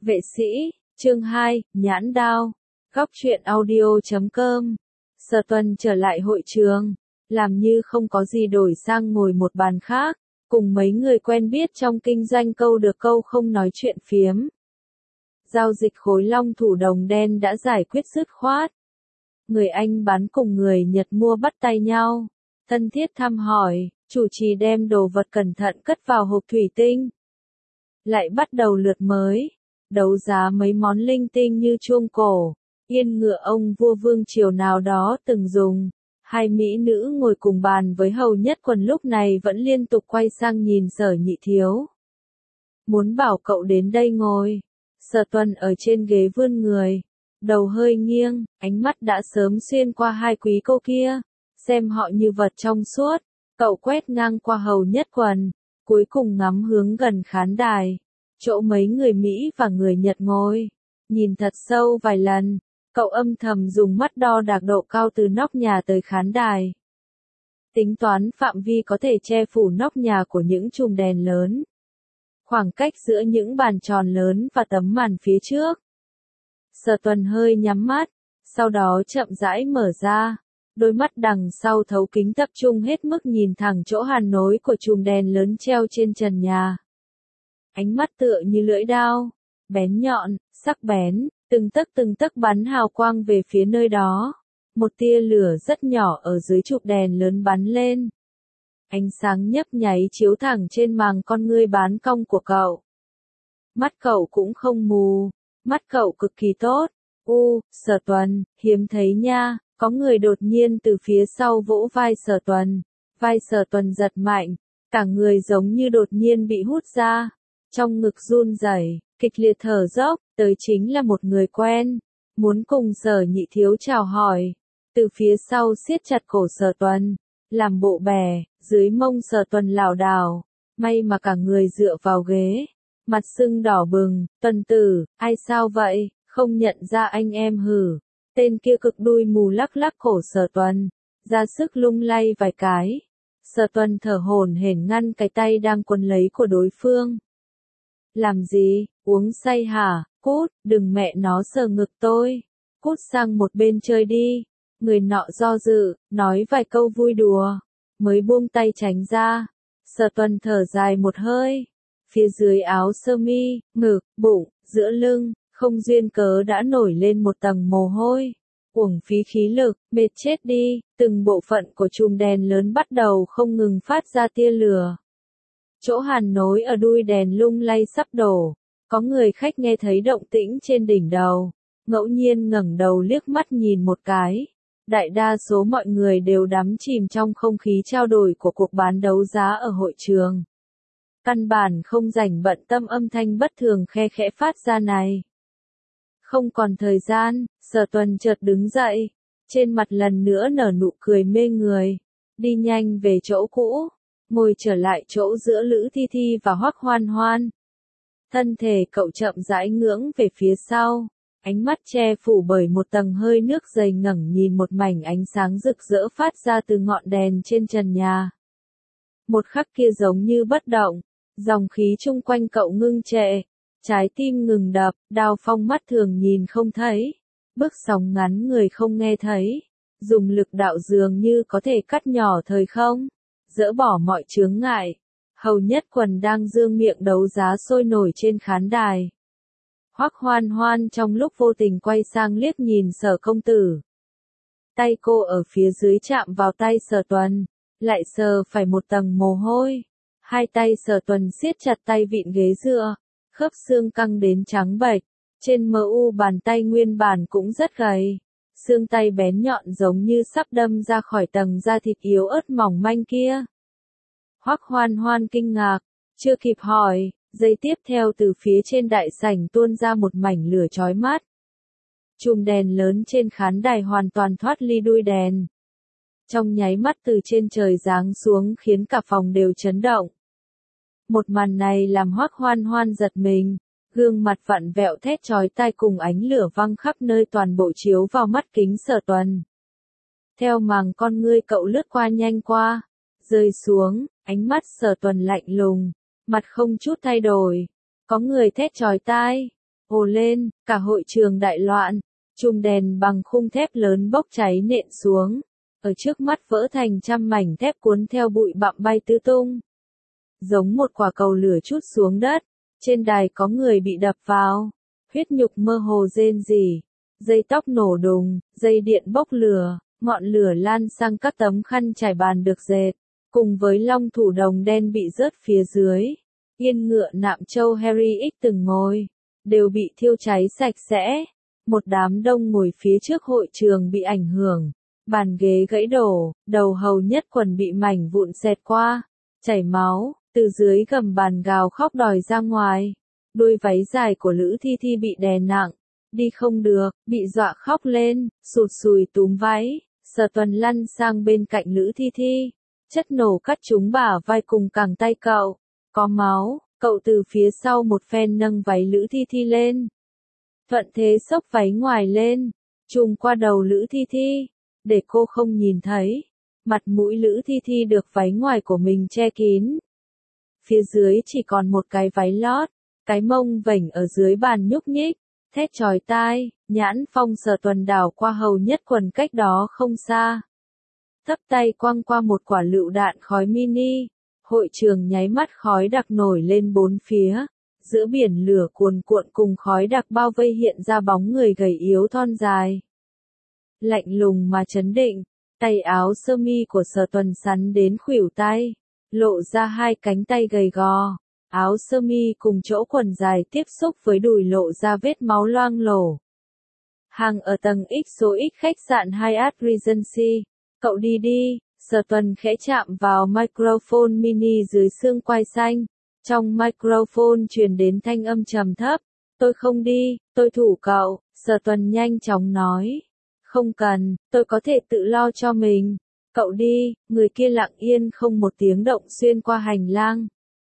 Vệ sĩ, chương 2, nhãn đao. Góc truyện audio.com. Sở Tuần trở lại hội trường, làm như không có gì đổi sang ngồi một bàn khác, cùng mấy người quen biết trong kinh doanh câu được câu không nói chuyện phiếm. Giao dịch khối long thủ đồng đen đã giải quyết dứt khoát. Người Anh bán cùng người Nhật mua bắt tay nhau, thân thiết thăm hỏi, chủ trì đem đồ vật cẩn thận cất vào hộp thủy tinh. Lại bắt đầu lượt mới, đấu giá mấy món linh tinh như chuông cổ, yên ngựa ông vua vương triều nào đó từng dùng. Hai mỹ nữ ngồi cùng bàn với Hầu Nhất Quần lúc này vẫn liên tục quay sang nhìn Sở Nhị Thiếu. Muốn bảo cậu đến đây ngồi. Sở Tuần ở trên ghế vươn người, đầu hơi nghiêng, ánh mắt đã sớm xuyên qua hai quý cô kia, xem họ như vật trong suốt. Cậu quét ngang qua Hầu Nhất Quần, cuối cùng ngắm hướng gần khán đài, chỗ mấy người Mỹ và người Nhật ngồi, nhìn thật sâu vài lần. Cậu âm thầm dùng mắt đo đạc độ cao từ nóc nhà tới khán đài. Tính toán phạm vi có thể che phủ nóc nhà của những chùm đèn lớn. Khoảng cách giữa những bàn tròn lớn và tấm màn phía trước. Sở Tuần hơi nhắm mắt, sau đó chậm rãi mở ra. Đôi mắt đằng sau thấu kính tập trung hết mức nhìn thẳng chỗ hàn nối của chùm đèn lớn treo trên trần nhà. Ánh mắt tựa như lưỡi dao, bén nhọn, sắc bén. Từng tấc bắn hào quang về phía nơi đó. Một tia lửa rất nhỏ ở dưới chụp đèn lớn bắn lên. Ánh sáng nhấp nháy chiếu thẳng trên màng con ngươi bán cong của cậu. Mắt cậu cũng không mù, mắt cậu cực kỳ tốt. Sở Tuần, hiếm thấy nha. Có người đột nhiên từ phía sau vỗ vai Sở Tuần. Vai Sở Tuần giật mạnh, cả người giống như đột nhiên bị hút ra. Trong ngực run rẩy, kịch liệt thở dốc, tới chính là một người quen, muốn cùng Sở Nhị Thiếu chào hỏi. Từ phía sau siết chặt cổ Sở Tuần, làm bộ bè, dưới mông Sở Tuần lảo đảo, may mà cả người dựa vào ghế, mặt sưng đỏ bừng. Tuần tử, ai sao vậy, không nhận ra anh em hử? Tên kia cực đuôi mù lắc lắc cổ Sở Tuần, ra sức lung lay vài cái. Sở Tuần thở hổn hển ngăn cái tay đang quấn lấy của đối phương. Làm gì, uống say hả? Cút, đừng mẹ nó sờ ngực tôi. Cút sang một bên chơi đi. Người nọ do dự, nói vài câu vui đùa, mới buông tay tránh ra. Sở Tuần thở dài một hơi. Phía dưới áo sơ mi, ngực, bụng, giữa lưng, không duyên cớ đã nổi lên một tầng mồ hôi. Uổng phí khí lực, mệt chết đi. Từng bộ phận của chùm đèn lớn bắt đầu không ngừng phát ra tia lửa. Chỗ hàn nối ở đuôi đèn lung lay sắp đổ. Có người khách nghe thấy động tĩnh trên đỉnh đầu, ngẫu nhiên ngẩng đầu liếc mắt nhìn một cái. Đại đa số mọi người đều đắm chìm trong không khí trao đổi của cuộc bán đấu giá ở hội trường. Căn bản không rảnh bận tâm âm thanh bất thường khe khẽ phát ra này. Không còn thời gian, Sở Tuần chợt đứng dậy, trên mặt lần nữa nở nụ cười mê người, đi nhanh về chỗ cũ, ngồi trở lại chỗ giữa Lữ Thi Thi và Hoắc Hoan Hoan. Thân thể cậu chậm rãi ngưỡng về phía sau, ánh mắt che phủ bởi một tầng hơi nước dày ngẩng nhìn một mảnh ánh sáng rực rỡ phát ra từ ngọn đèn trên trần nhà. Một khắc kia giống như bất động, dòng khí chung quanh cậu ngưng trệ, trái tim ngừng đập, đao phong mắt thường nhìn không thấy, bước sóng ngắn người không nghe thấy, dùng lực đạo dường như có thể cắt nhỏ thời không, dỡ bỏ mọi chướng ngại. Hầu Nhất Quần đang dương miệng đấu giá sôi nổi trên khán đài. Hoắc Hoan Hoan trong lúc vô tình quay sang liếc nhìn Sở công tử. Tay cô ở phía dưới chạm vào tay Sở Tuần, lại sờ phải một tầng mồ hôi. Hai tay Sở Tuần siết chặt tay vịn ghế dựa, khớp xương căng đến trắng bệch. Trên mu bàn tay nguyên bản cũng rất gầy, xương tay bén nhọn giống như sắp đâm ra khỏi tầng da thịt yếu ớt mỏng manh kia. Hoắc Hoan Hoan kinh ngạc, chưa kịp hỏi, giây tiếp theo từ phía trên đại sảnh tuôn ra một mảnh lửa chói mắt. Chùm đèn lớn trên khán đài hoàn toàn thoát ly đuôi đèn. Trong nháy mắt từ trên trời giáng xuống khiến cả phòng đều chấn động. Một màn này làm Hoắc Hoan Hoan giật mình, gương mặt vặn vẹo thét chói tai cùng ánh lửa văng khắp nơi toàn bộ chiếu vào mắt kính Sở Tuần. Theo màng con ngươi cậu lướt qua nhanh qua, rơi xuống, ánh mắt Sở Tuần lạnh lùng, mặt không chút thay đổi. Có người thét chói tai. ồ lên, cả hội trường đại loạn. Chùm đèn bằng khung thép lớn bốc cháy nện xuống. Ở trước mắt vỡ thành trăm mảnh thép cuốn theo bụi bặm bay tứ tung. Giống một quả cầu lửa trút xuống đất. Trên đài có người bị đập vào. Huyết nhục mơ hồ rên rỉ. Dây tóc nổ đùng, dây điện bốc lửa. Ngọn lửa lan sang các tấm khăn trải bàn được dệt. Cùng với long thủ đồng đen bị rớt phía dưới. Yên ngựa nạm châu Harry X từng ngồi. Đều bị thiêu cháy sạch sẽ. Một đám đông ngồi phía trước hội trường bị ảnh hưởng. Bàn ghế gãy đổ, đầu hầu nhất quần bị mảnh vụn xẹt qua. Chảy máu, từ dưới gầm bàn gào khóc đòi ra ngoài. Đuôi váy dài của Lữ Thi Thi bị đè nặng. Đi không được, bị dọa khóc lên, sụt sùi túm váy. Sở Tuần lăn sang bên cạnh Lữ Thi Thi. Chất nổ cắt trúng bả vai cùng cẳng tay cậu. Có máu, cậu từ phía sau một phen nâng váy Lữ Thi Thi lên. Thuận thế xốc váy ngoài lên, trùm qua đầu Lữ Thi Thi, để cô không nhìn thấy. Mặt mũi Lữ Thi Thi được váy ngoài của mình che kín. Phía dưới chỉ còn một cái váy lót, cái mông vểnh ở dưới bàn nhúc nhích, thét chói tai. Nhãn Phong Sở Tuần đảo qua hầu nhất quần cách đó không xa. Thấp tay quăng qua một quả lựu đạn khói mini. Hội trường nháy mắt khói đặc nổi lên bốn phía. Giữa biển lửa cuồn cuộn cùng khói đặc bao vây hiện ra bóng người gầy yếu thon dài. Lạnh lùng mà chấn định, tay áo sơ mi của Sở Tuần sắn đến khuỷu tay, lộ ra hai cánh tay gầy gò. Áo sơ mi cùng chỗ quần dài tiếp xúc với đùi lộ ra vết máu loang lổ. Hàng ở tầng X số X khách sạn Hyatt Regency. Cậu đi đi, Sở Tuần khẽ chạm vào microphone mini dưới xương quai xanh. Trong microphone truyền đến thanh âm trầm thấp. Tôi không đi, tôi thủ cậu. Sở Tuần nhanh chóng nói. Không cần, tôi có thể tự lo cho mình. Cậu đi. Người kia lặng yên không một tiếng động xuyên qua hành lang.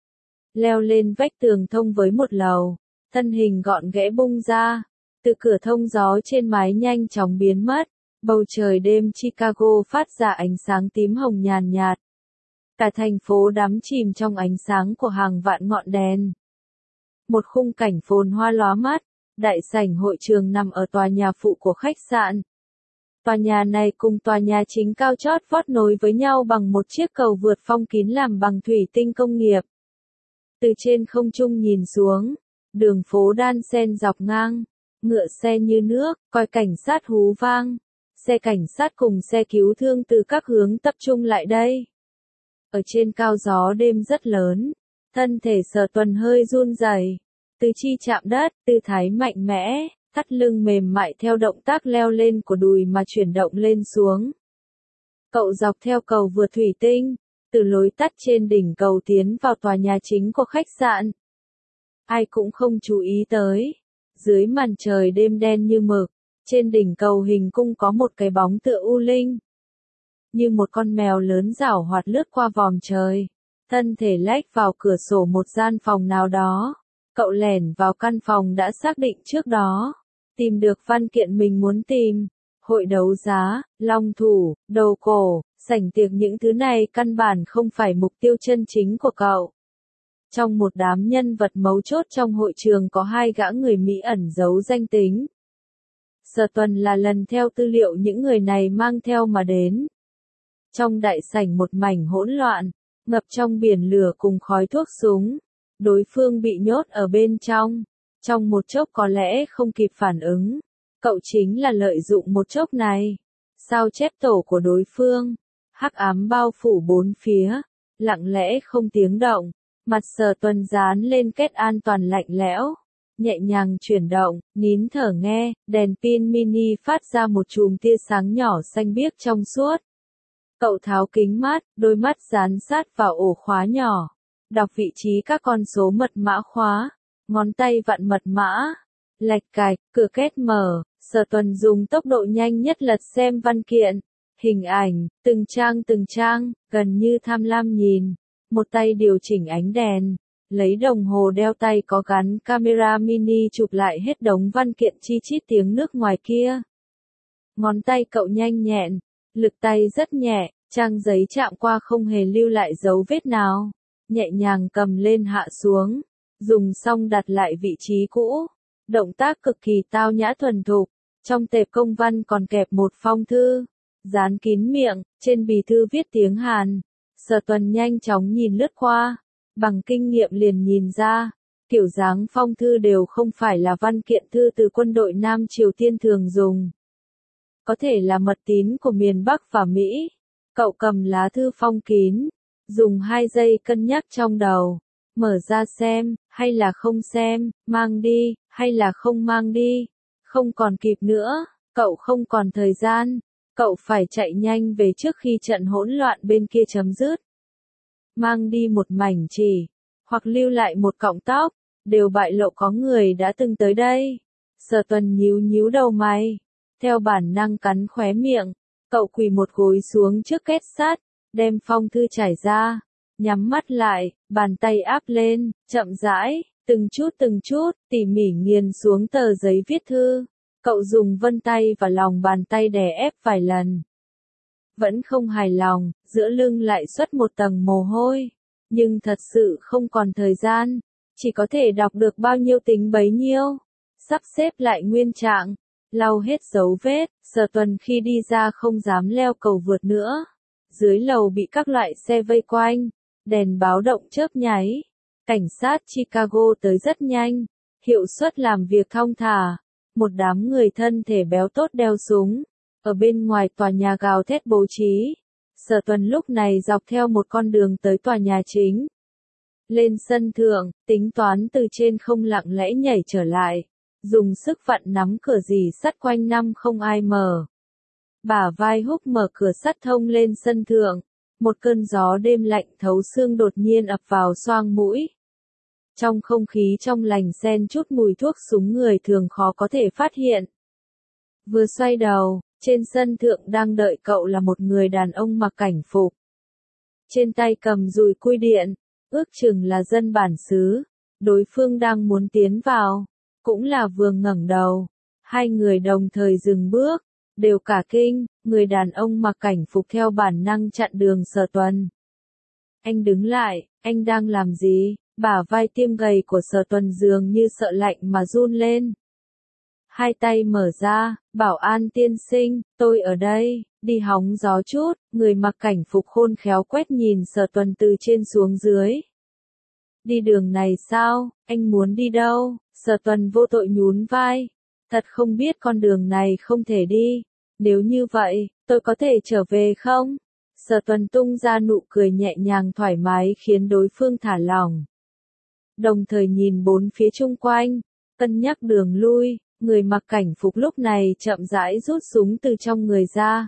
Leo lên vách tường thông với một lầu. Thân hình gọn ghẽ bung ra. Từ cửa thông gió trên mái nhanh chóng biến mất. Bầu trời đêm Chicago phát ra ánh sáng tím hồng nhàn nhạt. Cả thành phố đắm chìm trong ánh sáng của hàng vạn ngọn đèn. Một khung cảnh phồn hoa lóa mắt. Đại sảnh hội trường nằm ở tòa nhà phụ của khách sạn. Tòa nhà này cùng tòa nhà chính cao chót vót nối với nhau bằng một chiếc cầu vượt phong kín làm bằng thủy tinh công nghiệp. Từ trên không trung nhìn xuống, đường phố đan xen dọc ngang, ngựa xe như nước, còi cảnh sát hú vang. Xe cảnh sát cùng xe cứu thương từ các hướng tập trung lại đây. Ở trên cao gió đêm rất lớn, thân thể Sở Tuần hơi run rẩy, tứ chi chạm đất, tư thái mạnh mẽ, thắt lưng mềm mại theo động tác leo lên của đùi mà chuyển động lên xuống. Cậu dọc theo cầu vượt thủy tinh, từ lối tắt trên đỉnh cầu tiến vào tòa nhà chính của khách sạn. Ai cũng không chú ý tới, dưới màn trời đêm đen như mực, trên đỉnh cầu hình cung có một cái bóng tựa u linh. Như một con mèo lớn giảo hoạt lướt qua vòm trời, thân thể lách vào cửa sổ một gian phòng nào đó. Cậu lẻn vào căn phòng đã xác định trước đó, tìm được văn kiện mình muốn tìm. Hội đấu giá, long thủ, đầu cổ, sảnh tiệc, những thứ này căn bản không phải mục tiêu chân chính của cậu. Trong một đám nhân vật mấu chốt trong hội trường có hai gã người Mỹ ẩn giấu danh tính. Sở Tuần là lần theo tư liệu những người này mang theo mà đến. Trong đại sảnh một mảnh hỗn loạn, ngập trong biển lửa cùng khói thuốc súng. Đối phương bị nhốt ở bên trong. Trong một chốc có lẽ không kịp phản ứng. Cậu chính là lợi dụng một chốc này. Sao chép tổ của đối phương. Hắc ám bao phủ bốn phía. Lặng lẽ không tiếng động. Mặt Sở Tuần dán lên kết an toàn lạnh lẽo. Nhẹ nhàng chuyển động, nín thở nghe, đèn pin mini phát ra một chùm tia sáng nhỏ xanh biếc trong suốt. Cậu tháo kính mát, đôi mắt dán sát vào ổ khóa nhỏ. Đọc vị trí các con số mật mã khóa. Ngón tay vặn mật mã. Lạch cạch, cửa két mở. Sở Tuần dùng tốc độ nhanh nhất lật xem văn kiện. Hình ảnh, từng trang, gần như tham lam nhìn. Một tay điều chỉnh ánh đèn. Lấy đồng hồ đeo tay có gắn camera mini chụp lại hết đống văn kiện chi chít tiếng nước ngoài kia. Ngón tay cậu nhanh nhẹn. Lực tay rất nhẹ, trang giấy chạm qua không hề lưu lại dấu vết nào. Nhẹ nhàng cầm lên hạ xuống. Dùng xong đặt lại vị trí cũ. Động tác cực kỳ tao nhã thuần thục, trong tệp công văn còn kẹp một phong thư, dán kín miệng, trên bì thư viết tiếng Hàn. Sở Tuần nhanh chóng nhìn lướt qua, bằng kinh nghiệm liền nhìn ra, kiểu dáng phong thư đều không phải là văn kiện thư từ quân đội Nam Triều Tiên thường dùng. Có thể là mật tín của miền Bắc và Mỹ. Cậu cầm lá thư phong kín, dùng 2 giây cân nhắc trong đầu, mở ra xem, hay là không xem, mang đi, hay là không mang đi. Không còn kịp nữa, cậu không còn thời gian, cậu phải chạy nhanh về trước khi trận hỗn loạn bên kia chấm dứt. Mang đi một mảnh chỉ, hoặc lưu lại một cọng tóc, đều bại lộ có người đã từng tới đây. Sở Tuần nhíu nhíu đầu mày, theo bản năng cắn khóe miệng, cậu quỳ một gối xuống trước két sắt, đem phong thư trải ra, nhắm mắt lại, bàn tay áp lên, chậm rãi, từng chút, tỉ mỉ nghiền xuống tờ giấy viết thư. Cậu dùng vân tay và lòng bàn tay đè ép vài lần. Vẫn không hài lòng, giữa lưng lại xuất một tầng mồ hôi. Nhưng thật sự không còn thời gian, chỉ có thể đọc được bao nhiêu tính bấy nhiêu. Sắp xếp lại nguyên trạng, lau hết dấu vết, Sở Tuần khi đi ra không dám leo cầu vượt nữa. Dưới lầu bị các loại xe vây quanh, đèn báo động chớp nháy. Cảnh sát Chicago tới rất nhanh, hiệu suất làm việc thong thả. Một đám người thân thể béo tốt đeo súng, ở bên ngoài tòa nhà gào thét bố trí. Sở Tuần lúc này dọc theo một con đường tới tòa nhà chính. Lên sân thượng, tính toán từ trên không lặng lẽ nhảy trở lại, dùng sức vặn nắm cửa rì sắt quanh năm không ai mở. Bả vai húc mở cửa sắt thông lên sân thượng, một cơn gió đêm lạnh thấu xương đột nhiên ập vào xoang mũi. Trong không khí trong lành xen chút mùi thuốc súng người thường khó có thể phát hiện. Vừa xoay đầu, trên sân thượng đang đợi cậu là một người đàn ông mặc cảnh phục. Trên tay cầm dùi cui điện, ước chừng là dân bản xứ. Đối phương đang muốn tiến vào, cũng là vừa ngẩng đầu. Hai người đồng thời dừng bước, đều cả kinh, người đàn ông mặc cảnh phục theo bản năng chặn đường Sở Tuần. Anh đứng lại, anh đang làm gì? Bả vai tiêm gầy của Sở Tuần dường như sợ lạnh mà run lên. Hai tay mở ra, bảo an tiên sinh, tôi ở đây, đi hóng gió chút, người mặc cảnh phục khôn khéo quét nhìn Sở Tuần từ trên xuống dưới. Đi đường này sao, anh muốn đi đâu? Sở Tuần vô tội nhún vai. Thật không biết con đường này không thể đi. Nếu như vậy, tôi có thể trở về không? Sở Tuần tung ra nụ cười nhẹ nhàng thoải mái khiến đối phương thả lỏng. Đồng thời nhìn bốn phía chung quanh, cân nhắc đường lui, người mặc cảnh phục lúc này chậm rãi rút súng từ trong người ra.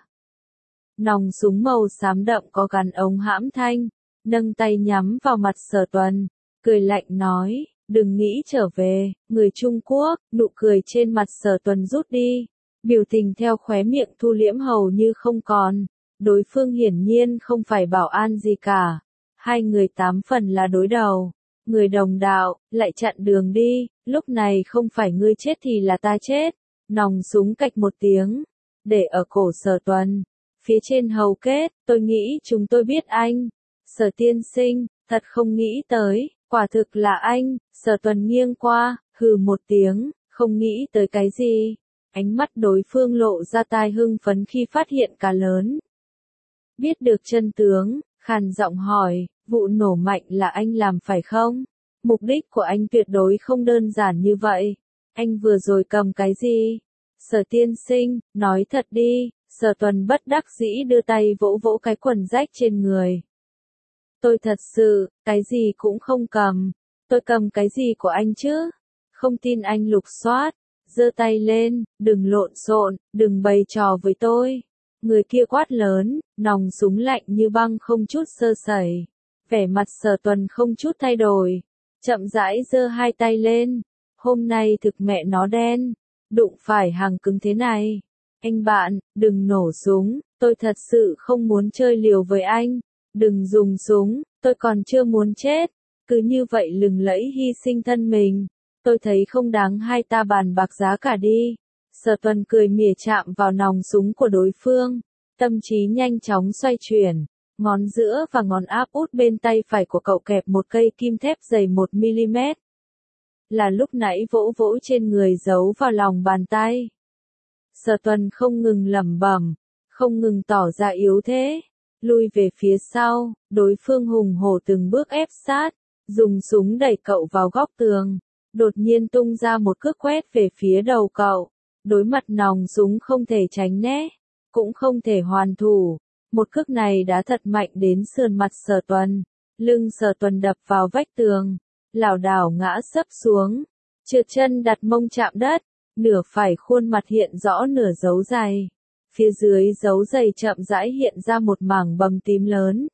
Nòng súng màu xám đậm có gắn ống hãm thanh, nâng tay nhắm vào mặt Sở Tuần, cười lạnh nói, đừng nghĩ trở về, người Trung Quốc, nụ cười trên mặt Sở Tuần rút đi, biểu tình theo khóe miệng thu liễm hầu như không còn, đối phương hiển nhiên không phải bảo an gì cả, hai người 8 phần là đối đầu. Người đồng đạo, lại chặn đường đi, lúc này không phải ngươi chết thì là ta chết. Nòng súng cạch một tiếng, để ở cổ Sở Tuần. Phía trên hầu kết, tôi nghĩ chúng tôi biết anh. Sở tiên sinh, thật không nghĩ tới, quả thực là anh. Sở Tuần nghiêng qua, hừ một tiếng, không nghĩ tới cái gì. Ánh mắt đối phương lộ ra tai hưng phấn khi phát hiện cá lớn. Biết được chân tướng, khàn giọng hỏi. Vụ nổ mạnh là anh làm phải không? Mục đích của anh tuyệt đối không đơn giản như vậy. Anh vừa rồi cầm cái gì? Sở tiên sinh, nói thật đi. Sở Tuần bất đắc dĩ đưa tay vỗ vỗ cái quần rách trên người. Tôi thật sự, cái gì cũng không cầm. Tôi cầm cái gì của anh chứ? Không tin anh lục soát. Giơ tay lên, đừng lộn xộn, đừng bày trò với tôi. Người kia quát lớn, nòng súng lạnh như băng không chút sơ sẩy. Vẻ mặt Sở Tuần không chút thay đổi, chậm rãi giơ hai tay lên. Hôm nay thực mẹ nó đen, đụng phải hàng cứng thế này. Anh bạn, đừng nổ súng, tôi thật sự không muốn chơi liều với anh. Đừng dùng súng, tôi còn chưa muốn chết. Cứ như vậy lừng lẫy hy sinh thân mình. Tôi thấy không đáng hai ta bàn bạc giá cả đi. Sở Tuần cười mỉa chạm vào nòng súng của đối phương. Tâm trí nhanh chóng xoay chuyển. Ngón giữa và ngón áp út bên tay phải của cậu kẹp một cây kim thép dày 1 mm. là lúc nãy vỗ vỗ trên người giấu vào lòng bàn tay. Sở Tuần không ngừng lẩm bẩm, không ngừng tỏ ra yếu thế, lui về phía sau, đối phương hùng hổ từng bước ép sát, dùng súng đẩy cậu vào góc tường, đột nhiên tung ra một cước quét về phía đầu cậu, đối mặt nòng súng không thể tránh né, cũng không thể hoàn thủ, một cước này đã thật mạnh đến sườn mặt Sở Tuần, lưng Sở Tuần đập vào vách tường, lảo đảo ngã sấp xuống, trượt chân đặt mông chạm đất, nửa phải khuôn mặt hiện rõ nửa dấu giày. Phía dưới dấu giày chậm rãi hiện ra một mảng bầm tím lớn.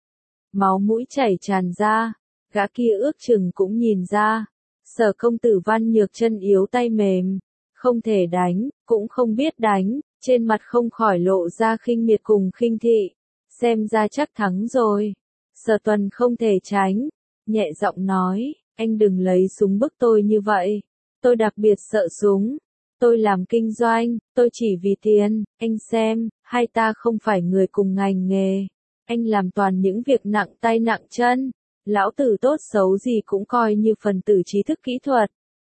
Máu mũi chảy tràn ra, gã kia ước chừng cũng nhìn ra. Sở công tử Văn Nhược chân yếu tay mềm, không thể đánh, cũng không biết đánh, trên mặt không khỏi lộ ra khinh miệt cùng khinh thị. Xem ra chắc thắng rồi. Sở Tuần không thể tránh, nhẹ giọng nói, anh đừng lấy súng bức tôi như vậy. Tôi đặc biệt sợ súng. Tôi làm kinh doanh, tôi chỉ vì tiền, anh xem, hai ta không phải người cùng ngành nghề. Anh làm toàn những việc nặng tay nặng chân. Lão tử tốt xấu gì cũng coi như phần tử trí thức kỹ thuật.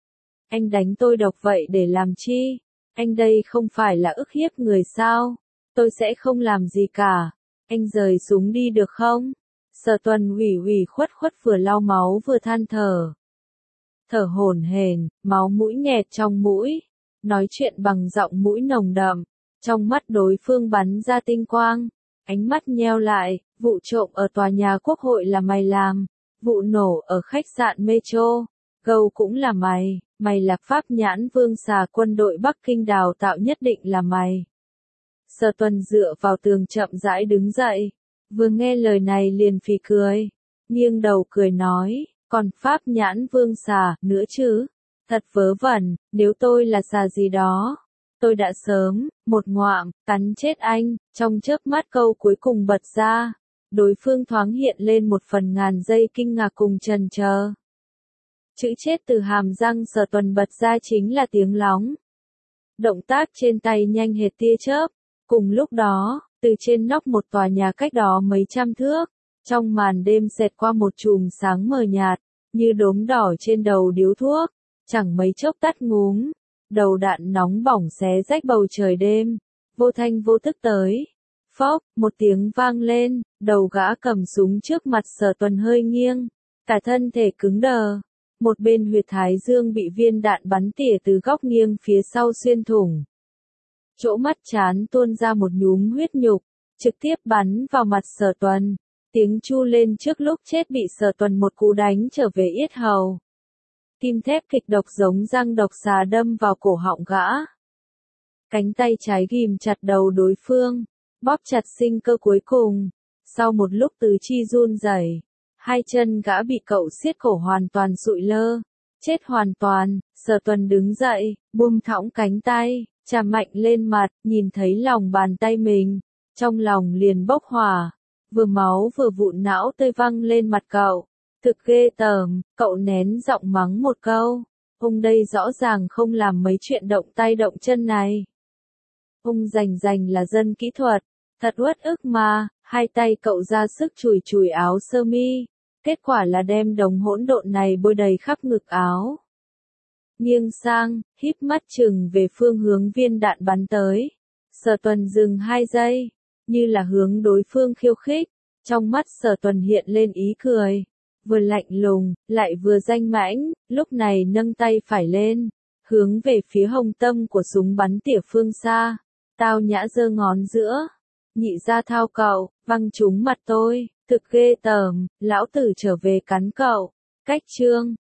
Anh đánh tôi độc vậy để làm chi? Anh đây không phải là ức hiếp người sao? Tôi sẽ không làm gì cả. Anh rời súng đi được không? Sở Tuần ủy khuất vừa lau máu vừa than thở. Thở hổn hển, máu mũi nghẹt trong mũi. Nói chuyện bằng giọng mũi nồng đậm, trong mắt đối phương bắn ra tinh quang, ánh mắt nheo lại, vụ trộm ở tòa nhà Quốc hội là mày làm, vụ nổ ở khách sạn Metro, Gâu cũng là mày là Pháp Nhãn Vương xà quân đội Bắc Kinh đào tạo nhất định là mày. Sở Tuần dựa vào tường chậm rãi đứng dậy, vừa nghe lời này liền phì cười, nghiêng đầu cười nói, còn Pháp Nhãn Vương xà nữa chứ? Thật vớ vẩn, nếu tôi là xà gì đó, tôi đã sớm, một ngoạm, cắn chết anh, trong chớp mắt câu cuối cùng bật ra, đối phương thoáng hiện lên một phần ngàn giây kinh ngạc cùng chần chờ. Chữ chết từ hàm răng Sở Tuần bật ra chính là tiếng lóng. Động tác trên tay nhanh hệt tia chớp, cùng lúc đó, từ trên nóc một tòa nhà cách đó mấy trăm thước, trong màn đêm xẹt qua một chùm sáng mờ nhạt, như đốm đỏ trên đầu điếu thuốc. Chẳng mấy chốc tắt ngúm, đầu đạn nóng bỏng xé rách bầu trời đêm, vô thanh vô tức tới. Phốc, một tiếng vang lên, đầu gã cầm súng trước mặt Sở Tuần hơi nghiêng, cả thân thể cứng đờ. Một bên huyệt thái dương bị viên đạn bắn tỉa từ góc nghiêng phía sau xuyên thủng. Chỗ mắt trán tuôn ra một nhúm huyết nhục, trực tiếp bắn vào mặt Sở Tuần. Tiếng chu lên trước lúc chết bị Sở Tuần một cú đánh trở về yết hầu. Kim thép kịch độc giống răng độc xà đâm vào cổ họng gã. Cánh tay trái ghim chặt đầu đối phương, bóp chặt sinh cơ cuối cùng. Sau một lúc tứ chi run rẩy, hai chân gã bị cậu siết cổ hoàn toàn sụi lơ. Chết hoàn toàn, Sở Tuần đứng dậy, buông thõng cánh tay, chà mạnh lên mặt, nhìn thấy lòng bàn tay mình. Trong lòng liền bốc hỏa, vừa máu vừa vụn não tơi văng lên mặt cậu. Thực ghê tởm, cậu nén giọng mắng một câu. Ông đây rõ ràng không làm mấy chuyện động tay động chân này. Ông rành là dân kỹ thuật, thật uất ức mà, hai tay cậu ra sức chùi áo sơ mi. Kết quả là đem đống hỗn độn này bôi đầy khắp ngực áo. Nghiêng sang, híp mắt chừng về phương hướng viên đạn bắn tới. Sở Tuần dừng 2 giây, như là hướng đối phương khiêu khích. Trong mắt Sở Tuần hiện lên ý cười. Vừa lạnh lùng, lại vừa danh mãnh, lúc này nâng tay phải lên, hướng về phía hông tâm của súng bắn tỉa phương xa. Tao nhã giơ ngón giữa, nhị ra thao cậu, văng trúng mặt tôi, thực ghê tởm, lão tử trở về cắn cậu. Cách chương